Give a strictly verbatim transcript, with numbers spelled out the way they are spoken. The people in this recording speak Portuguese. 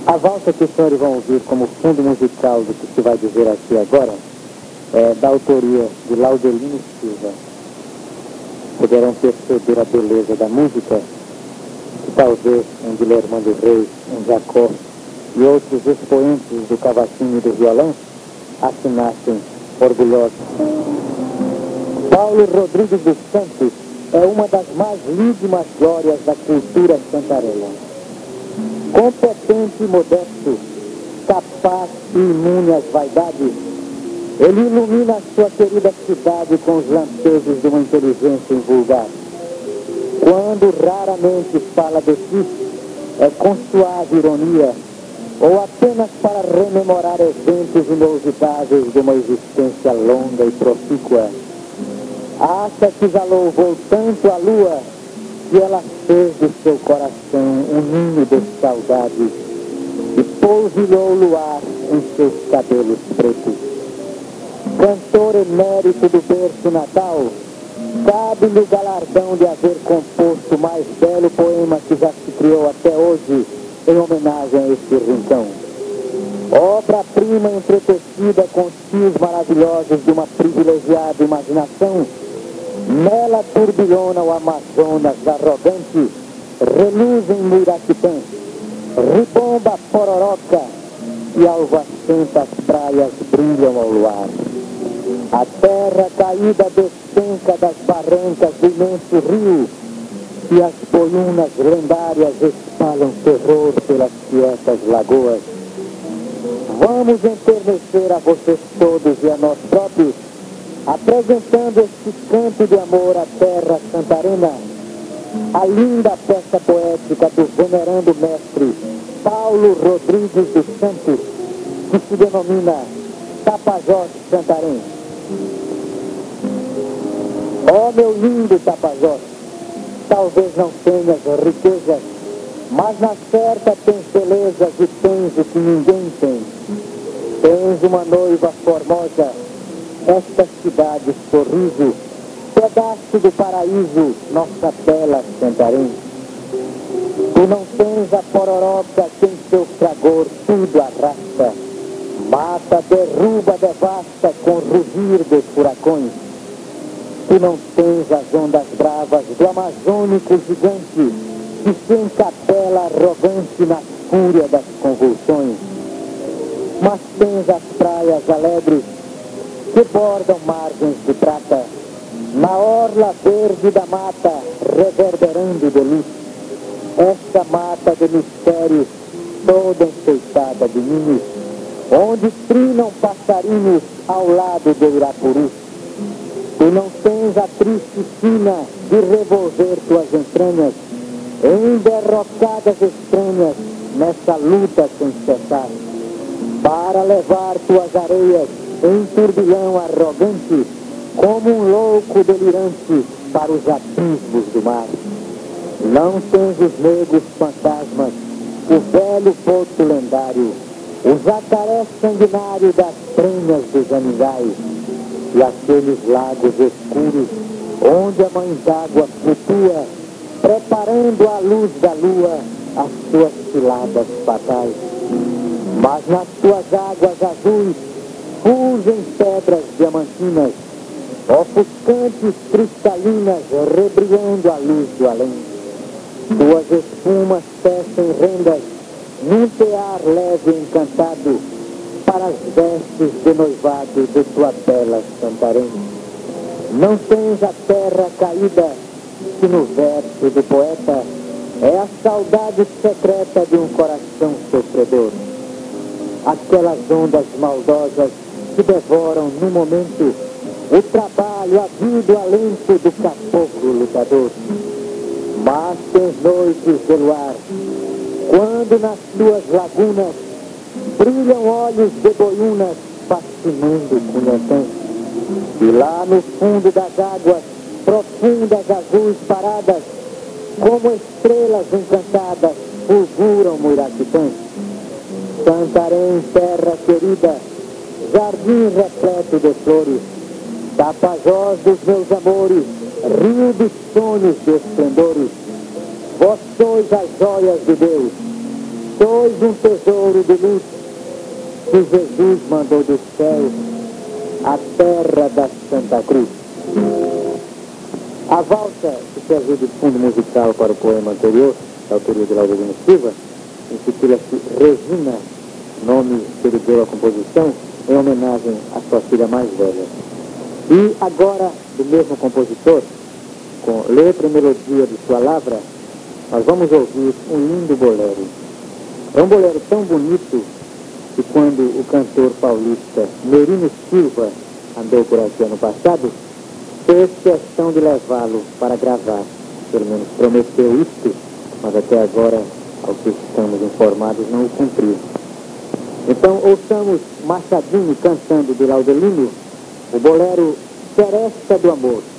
A valsa que os senhores vão ouvir como fundo musical do que se vai dizer aqui agora é da autoria de Laudelino Silva. Poderão perceber a beleza da música que talvez um Guilherme do Reis, um Jacó e outros expoentes do cavaquinho e do violão assinassem orgulhosos. Paulo Rodrigues dos Santos é uma das mais lídimas glórias da cultura santarena. Competente e modesto, capaz e imune às vaidades, ele ilumina a sua querida cidade com os lampejos de uma inteligência invulgar. Quando raramente fala de si, é com suave ironia, ou apenas para rememorar eventos inolvidáveis de uma existência longa e profícua. Acha que já louvou tanto a lua que ela fez do seu coração um ninho de saudade e polvilhou o luar em seus cabelos pretos. Cantor emérito do berço natal, cabe-lhe o galardão de haver composto o mais belo poema que já se criou até hoje em homenagem a este rincão. Obra-prima entretecida com os fios maravilhosos de uma privilegiada imaginação, nela turbilhona o Amazonas arrogante, reluzem Muirapitã, ribomba Pororoca e alvacentas praias brilham ao luar. A terra caída despenca das barrancas do imenso rio e as boiunas lendárias espalham terror pelas quietas lagoas. Vamos enternecer a vocês todos e a nós próprios, apresentando este canto de amor à terra santarena, a linda peça poética do venerando mestre Paulo Rodrigues dos Santos, que se denomina Tapajós Santarém. Ó oh, meu lindo Tapajós, talvez não tenhas riquezas, mas na certa tens belezas e tens o que ninguém tem. Tens uma noiva formosa, esta cidade sorriso, pedaço do paraíso, nossa bela Santarém. Tu não tens a pororoca que em seu fragor tudo arrasta, mata, derruba, devasta com rugir dos furacões. Tu não tens as ondas bravas do amazônico gigante que se encapela arrogante na fúria das convulsões, mas tens as praias alegres que bordam margens de prata, na orla verde da mata, reverberando de luz. Esta mata de mistérios, toda enfeitada de ninhos, onde trinam passarinhos ao lado do Irapuru. Tu não tens a triste sina de revolver tuas entranhas em derrocadas estranhas nessa luta sem cessar, para levar tuas areias em turbilhão arrogante, como um louco delirante para os abismos do mar. Não tens os negros fantasmas, o velho boto lendário, o jacaré sanguinário das prenhas dos aningais, e aqueles lagos escuros onde a mãe d'água flutua, preparando à luz da lua as suas ciladas fatais. Mas nas tuas águas azuis fulgem pedras diamantinas, ofuscantes cristalinas, rebrilhando a luz do além. Tuas espumas tecem rendas num tear leve e encantado para as vestes de noivado de tua bela Santarém. Não tens a terra caída que no verso do poeta é a saudade secreta de um coração sofredor. Aquelas ondas maldosas que devoram no momento o trabalho, a vida, o alento do caboclo lutador. Mas tens noites de luar, quando nas tuas lagunas brilham olhos de boiunas fascinando Cunhatã. E lá no fundo das águas profundas, azuis paradas, como estrelas encantadas, fulguram Muirapitã. Santarém, terra querida, jardim repleto de flores, Tapajós dos meus amores, rio de sonhos de esplendores. Vós sois as joias de Deus, Sois um tesouro de luz que Jesus mandou do céu, a terra da Santa Cruz. A valsa que serviu de fundo musical para o poema anterior, da autoria de Laudelino Silva, intitula-se Regina, nome que ele deu à composição em homenagem à sua filha mais velha. E agora, do mesmo compositor, com letra e melodia de sua lavra, nós vamos ouvir um lindo bolero. É um bolero tão bonito que quando o cantor paulista Merino Silva andou por aqui ano passado, fez questão de levá-lo para gravar. Pelo menos prometeu isto, mas até agora, ao que estamos informados, não o cumpriu. Então ouçamos Machadinho cantando de Laudelino o bolero Seresta do Amor.